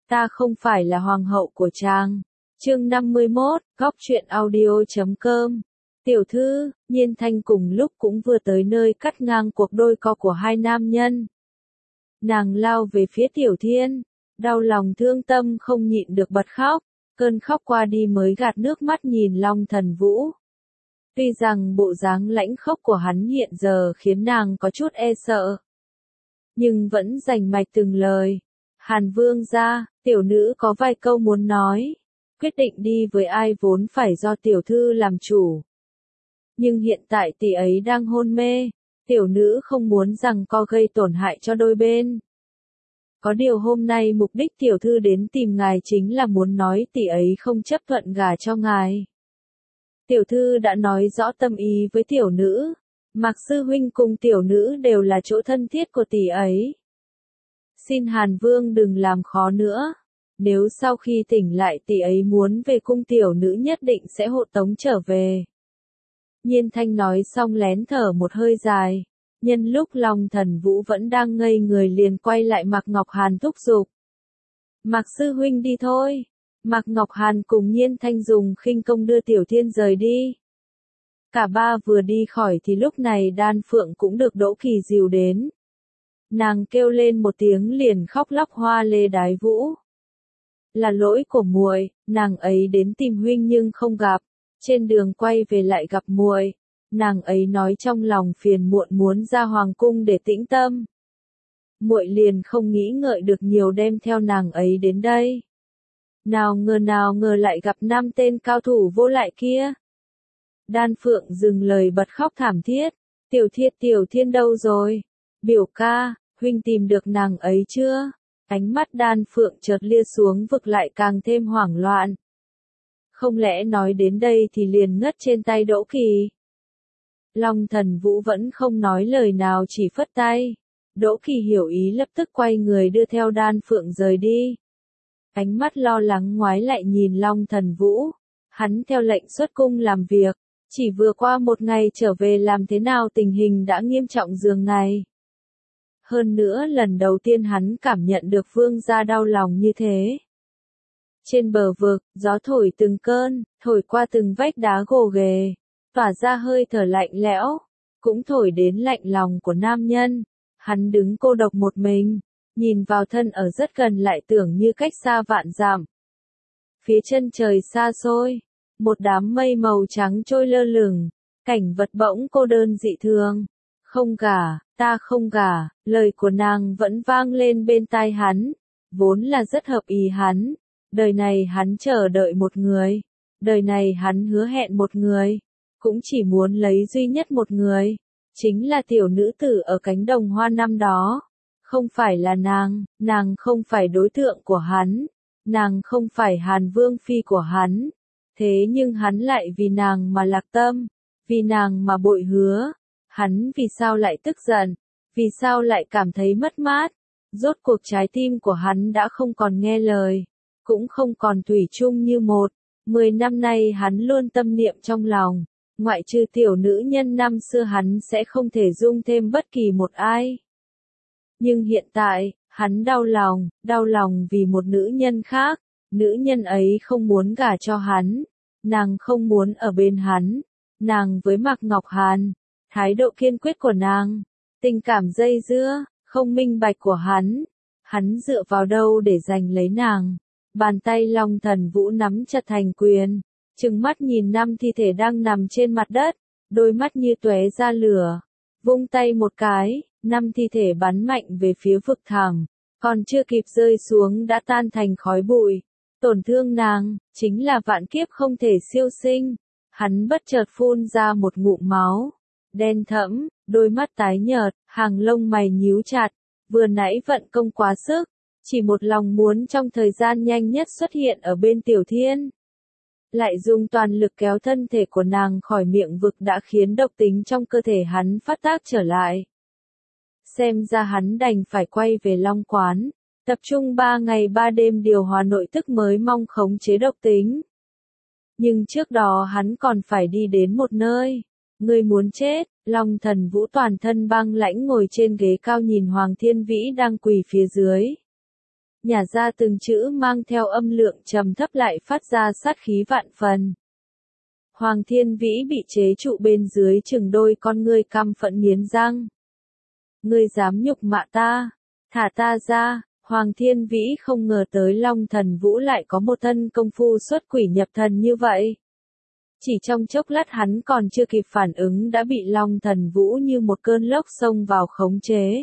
ta không phải là hoàng hậu của chàng. Chương 51, góc truyện audio.com. Tiểu thư, Nhiên Thanh cùng lúc cũng vừa tới nơi cắt ngang cuộc đôi co của hai nam nhân. Nàng lao về phía Tiểu Thiên, đau lòng thương tâm không nhịn được bật khóc, cơn khóc qua đi mới gạt nước mắt nhìn Long Thần Vũ. Tuy rằng bộ dáng lãnh khốc của hắn hiện giờ khiến nàng có chút e sợ, nhưng vẫn rành mạch từng lời. Hàn Vương gia, tiểu nữ có vài câu muốn nói, quyết định đi với ai vốn phải do tiểu thư làm chủ. Nhưng hiện tại tỷ ấy đang hôn mê, tiểu nữ không muốn rằng co gây tổn hại cho đôi bên. Có điều hôm nay mục đích tiểu thư đến tìm ngài chính là muốn nói tỷ ấy không chấp thuận gả cho ngài. Tiểu thư đã nói rõ tâm ý với tiểu nữ, Mạc sư huynh cùng tiểu nữ đều là chỗ thân thiết của tỷ ấy. Xin Hàn Vương đừng làm khó nữa, nếu sau khi tỉnh lại tỷ ấy muốn về cung tiểu nữ nhất định sẽ hộ tống trở về. Nhiên Thanh nói xong lén thở một hơi dài, nhân lúc Long Thần Vũ vẫn đang ngây người liền quay lại Mạc Ngọc Hàn thúc giục. Mạc sư huynh đi thôi. Mạc Ngọc Hàn cùng Nhiên Thanh dùng khinh công đưa Tiểu Thiên rời đi. Cả ba vừa đi khỏi thì lúc này Đan Phượng cũng được Đỗ Kỳ dìu đến. Nàng kêu lên một tiếng liền khóc lóc hoa lê đái vũ. Là lỗi của muội, nàng ấy đến tìm huynh nhưng không gặp, trên đường quay về lại gặp muội, nàng ấy nói trong lòng phiền muộn muốn ra hoàng cung để tĩnh tâm. Muội liền không nghĩ ngợi được nhiều đem theo nàng ấy đến đây. Nào ngờ lại gặp 5 tên cao thủ vô lại kia. Đan Phượng dừng lời bật khóc thảm thiết. Tiểu Thiên đâu rồi? Biểu ca, huynh tìm được nàng ấy chưa? Ánh mắt Đan Phượng chợt lia xuống vực lại càng thêm hoảng loạn. Không lẽ nói đến đây thì liền ngất trên tay Đỗ Kỳ? Long Thần Vũ vẫn không nói lời nào chỉ phất tay. Đỗ Kỳ hiểu ý lập tức quay người đưa theo Đan Phượng rời đi. Ánh mắt lo lắng ngoái lại nhìn Long Thần Vũ. Hắn theo lệnh xuất cung làm việc, chỉ vừa qua một ngày trở về làm thế nào tình hình đã nghiêm trọng giường này. Hơn nữa lần đầu tiên hắn cảm nhận được vương gia đau lòng như thế. Trên bờ vực, gió thổi từng cơn, thổi qua từng vách đá gồ ghề, tỏa ra hơi thở lạnh lẽo, cũng thổi đến lạnh lòng của nam nhân. Hắn đứng cô độc một mình, nhìn vào thân ở rất gần lại tưởng như cách xa vạn dặm. Phía chân trời xa xôi, một đám mây màu trắng trôi lơ lửng, cảnh vật bỗng cô đơn dị thường. Không gả, ta không gả, lời của nàng vẫn vang lên bên tai hắn, vốn là rất hợp ý hắn. Đời này hắn chờ đợi một người, đời này hắn hứa hẹn một người, cũng chỉ muốn lấy duy nhất một người, chính là tiểu nữ tử ở cánh đồng hoa năm đó. Không phải là nàng không phải đối tượng của hắn, nàng không phải Hàn Vương phi của hắn. Thế nhưng hắn lại vì nàng mà lạc tâm, vì nàng mà bội hứa. Hắn vì sao lại tức giận, vì sao lại cảm thấy mất mát? Rốt cuộc trái tim của hắn đã không còn nghe lời, cũng không còn thủy chung như một. 10 năm nay hắn luôn tâm niệm trong lòng, ngoại trừ tiểu nữ nhân năm xưa hắn sẽ không thể dung thêm bất kỳ một ai. Nhưng hiện tại, hắn đau lòng vì một nữ nhân khác, nữ nhân ấy không muốn gả cho hắn, nàng không muốn ở bên hắn, nàng với Mạc Ngọc Hàn, thái độ kiên quyết của nàng, tình cảm dây dưa, không minh bạch của hắn dựa vào đâu để giành lấy nàng. Bàn tay Long Thần Vũ nắm chặt thành quyền, trừng mắt nhìn 5 thi thể đang nằm trên mặt đất, đôi mắt như tóe ra lửa, vung tay một cái. 5 thi thể bắn mạnh về phía vực thẳm, còn chưa kịp rơi xuống đã tan thành khói bụi. Tổn thương nàng, chính là vạn kiếp không thể siêu sinh. Hắn bất chợt phun ra một ngụm máu, đen thẫm, đôi mắt tái nhợt, hàng lông mày nhíu chặt, vừa nãy vận công quá sức, chỉ một lòng muốn trong thời gian nhanh nhất xuất hiện ở bên Tiểu Thiên. Lại dùng toàn lực kéo thân thể của nàng khỏi miệng vực đã khiến độc tính trong cơ thể hắn phát tác trở lại. Xem ra hắn đành phải quay về Long Quán, tập trung 3 ngày 3 đêm điều hòa nội tức mới mong khống chế độc tính. Nhưng trước đó hắn còn phải đi đến một nơi. Người muốn chết, Long Thần Vũ toàn thân băng lãnh ngồi trên ghế cao nhìn Hoàng Thiên Vĩ đang quỳ phía dưới. nhả ra từng chữ mang theo âm lượng trầm thấp lại phát ra sát khí vạn phần. Hoàng Thiên Vĩ bị chế trụ bên dưới chừng đôi con ngươi căm phẫn nghiến răng. Ngươi dám nhục mạ ta, thả ta ra. Hoàng Thiên Vĩ không ngờ tới Long Thần Vũ lại có một thân công phu xuất quỷ nhập thần như vậy. Chỉ trong chốc lát hắn còn chưa kịp phản ứng đã bị Long Thần Vũ như một cơn lốc xông vào khống chế.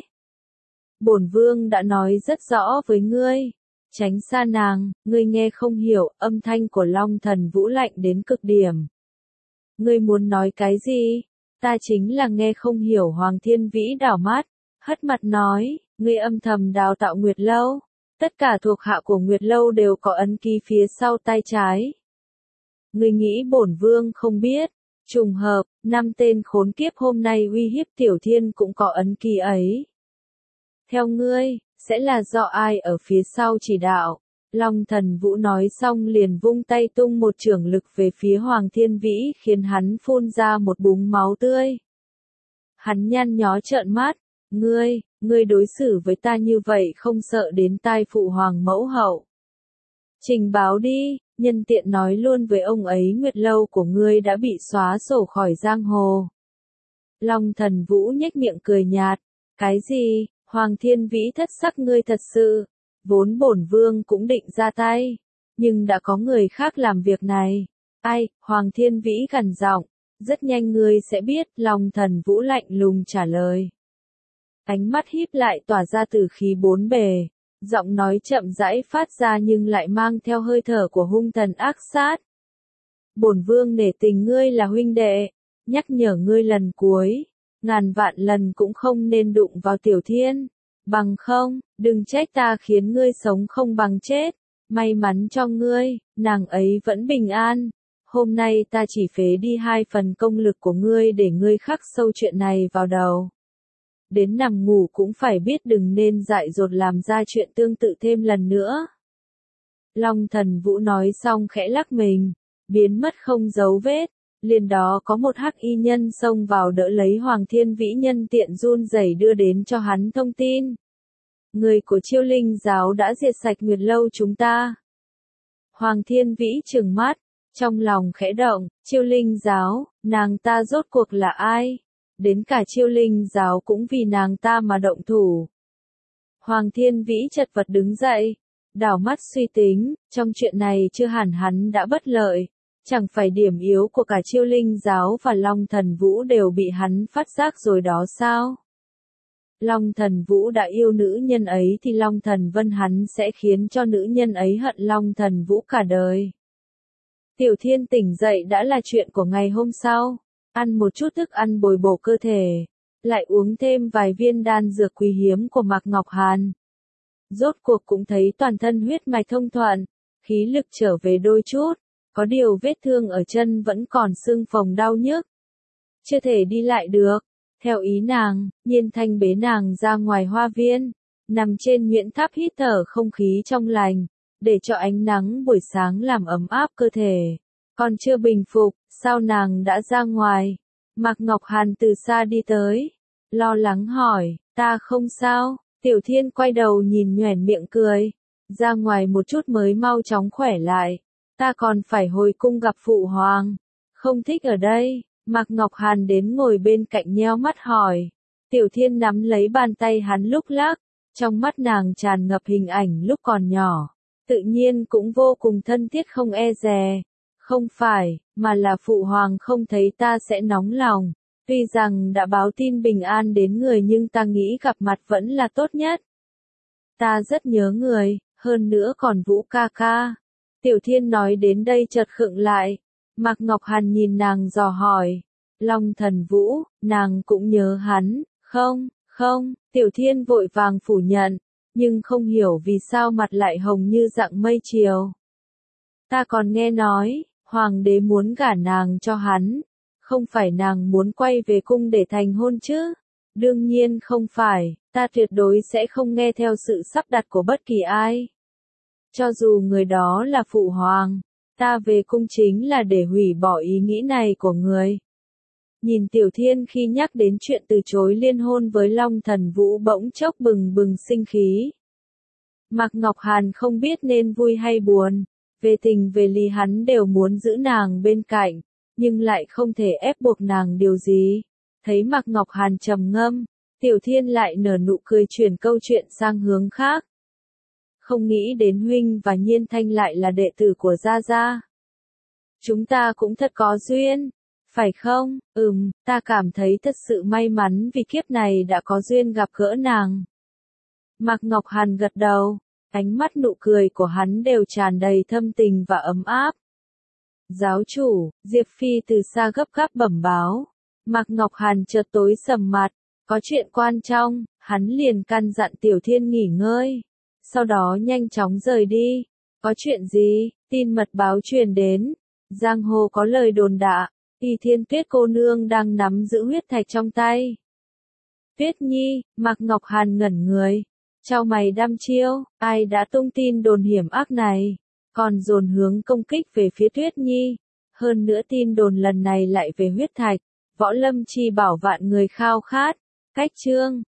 Bổn vương đã nói rất rõ với ngươi, tránh xa nàng, ngươi nghe không hiểu, âm thanh của Long Thần Vũ lạnh đến cực điểm. Ngươi muốn nói cái gì? Ta chính là nghe không hiểu. Hoàng Thiên Vĩ đảo mắt, hất mặt nói, ngươi âm thầm đào tạo Nguyệt Lâu. Tất cả thuộc hạ của Nguyệt Lâu đều có ấn ký phía sau tay trái. Ngươi nghĩ bổn vương không biết, trùng hợp, 5 tên khốn kiếp hôm nay uy hiếp Tiểu Thiên cũng có ấn ký ấy. Theo ngươi, sẽ là do ai ở phía sau chỉ đạo? Long Thần Vũ nói xong liền vung tay tung một chưởng lực về phía Hoàng Thiên Vĩ khiến hắn phun ra một búng máu tươi. Hắn nhăn nhó trợn mắt, ngươi đối xử với ta như vậy không sợ đến tai phụ hoàng mẫu hậu. Trình báo đi, nhân tiện nói luôn với ông ấy Nguyệt Lâu của ngươi đã bị xóa sổ khỏi giang hồ. Long Thần Vũ nhếch miệng cười nhạt, cái gì? Hoàng Thiên Vĩ thất sắc, ngươi thật sự, vốn bổn vương cũng định ra tay, nhưng đã có người khác làm việc này. Ai? Hoàng Thiên Vĩ gằn giọng, rất nhanh ngươi sẽ biết. Long Thần Vũ lạnh lùng trả lời. Ánh mắt híp lại tỏa ra tử khí bốn bề, giọng nói chậm rãi phát ra nhưng lại mang theo hơi thở của hung thần ác sát. Bổn vương nể tình ngươi là huynh đệ, nhắc nhở ngươi lần cuối, ngàn vạn lần cũng không nên đụng vào Tiểu Thiên, bằng không, đừng trách ta khiến ngươi sống không bằng chết. May mắn cho ngươi, nàng ấy vẫn bình an. Hôm nay ta chỉ phế đi 2 phần công lực của ngươi để ngươi khắc sâu chuyện này vào đầu. Đến nằm ngủ cũng phải biết đừng nên dại dột làm ra chuyện tương tự thêm lần nữa. Long Thần Vũ nói xong khẽ lắc mình, biến mất không dấu vết. Liền đó có một hắc y nhân xông vào đỡ lấy Hoàng Thiên Vĩ, nhân tiện run rẩy đưa đến cho hắn thông tin. Người của Chiêu Linh giáo đã diệt sạch Nguyệt Lâu chúng ta. Hoàng Thiên Vĩ trừng mắt, trong lòng khẽ động, Chiêu Linh giáo, nàng ta rốt cuộc là ai? Đến cả Chiêu Linh giáo cũng vì nàng ta mà động thủ. Hoàng Thiên Vĩ chật vật đứng dậy, đảo mắt suy tính, trong chuyện này chưa hẳn hắn đã bất lợi. Chẳng phải điểm yếu của cả Chiêu Linh giáo và Long Thần Vũ đều bị hắn phát giác rồi đó sao? Long Thần Vũ đã yêu nữ nhân ấy thì Long Thần Vân hắn sẽ khiến cho nữ nhân ấy hận Long Thần Vũ cả đời. Tiểu Thiên tỉnh dậy đã là chuyện của ngày hôm sau, ăn một chút thức ăn bồi bổ cơ thể, lại uống thêm vài viên đan dược quý hiếm của Mạc Ngọc Hàn. Rốt cuộc cũng thấy toàn thân huyết mạch thông thuận, khí lực trở về đôi chút. Có điều vết thương ở chân vẫn còn sưng phồng đau nhức. Chưa thể đi lại được. Theo ý nàng, Nhiên Thanh bế nàng ra ngoài hoa viên, nằm trên nhuyễn tháp hít thở không khí trong lành, để cho ánh nắng buổi sáng làm ấm áp cơ thể. Còn chưa bình phục, sao nàng đã ra ngoài? Mạc Ngọc Hàn từ xa đi tới, lo lắng hỏi, ta không sao. Tiểu Thiên quay đầu nhìn nhoẻn miệng cười, ra ngoài một chút mới mau chóng khỏe lại. Ta còn phải hồi cung gặp phụ hoàng, không thích ở đây. Mạc Ngọc Hàn đến ngồi bên cạnh nheo mắt hỏi. Tiểu Thiên nắm lấy bàn tay hắn lúc lắc, trong mắt nàng tràn ngập hình ảnh lúc còn nhỏ, tự nhiên cũng vô cùng thân thiết không e dè. Không phải, mà là phụ hoàng không thấy ta sẽ nóng lòng. Tuy rằng đã báo tin bình an đến người nhưng ta nghĩ gặp mặt vẫn là tốt nhất. Ta rất nhớ người, hơn nữa còn Vũ ca ca. Tiểu Thiên nói đến đây chợt khựng lại. Mạc Ngọc Hàn nhìn nàng dò hỏi. Long Thần Vũ, nàng cũng nhớ hắn, không, Tiểu Thiên vội vàng phủ nhận, nhưng không hiểu vì sao mặt lại hồng như dạng mây chiều. Ta còn nghe nói, hoàng đế muốn gả nàng cho hắn, không phải nàng muốn quay về cung để thành hôn chứ? Đương nhiên không phải, ta tuyệt đối sẽ không nghe theo sự sắp đặt của bất kỳ ai. Cho dù người đó là phụ hoàng, ta về cung chính là để hủy bỏ ý nghĩ này của người. Nhìn Tiểu Thiên khi nhắc đến chuyện từ chối liên hôn với Long Thần Vũ bỗng chốc bừng bừng sinh khí. Mạc Ngọc Hàn không biết nên vui hay buồn, về tình về lý hắn đều muốn giữ nàng bên cạnh, nhưng lại không thể ép buộc nàng điều gì. Thấy Mạc Ngọc Hàn trầm ngâm, Tiểu Thiên lại nở nụ cười chuyển câu chuyện sang hướng khác. Không nghĩ đến huynh và Nhiên Thanh lại là đệ tử của Gia Gia. Chúng ta cũng thật có duyên, phải không? Ta cảm thấy thật sự may mắn vì kiếp này đã có duyên gặp gỡ nàng. Mạc Ngọc Hàn gật đầu, ánh mắt nụ cười của hắn đều tràn đầy thâm tình và ấm áp. Giáo chủ, Diệp Phi từ xa gấp gáp bẩm báo. Mạc Ngọc Hàn chợt tối sầm mặt, có chuyện quan trọng, hắn liền căn dặn Tiểu Thiên nghỉ ngơi. Sau đó nhanh chóng rời đi. Có chuyện gì? Tin mật báo truyền đến. Giang hồ có lời đồn đạ, Y Thiên Tuyết cô nương đang nắm giữ huyết thạch trong tay. Tuyết Nhi, Mạc Ngọc Hàn ngẩn người. Chau mày đăm chiêu, ai đã tung tin đồn hiểm ác này, còn dồn hướng công kích về phía Tuyết Nhi. Hơn nữa tin đồn lần này lại về huyết thạch, võ lâm chi bảo vạn người khao khát. Cách chương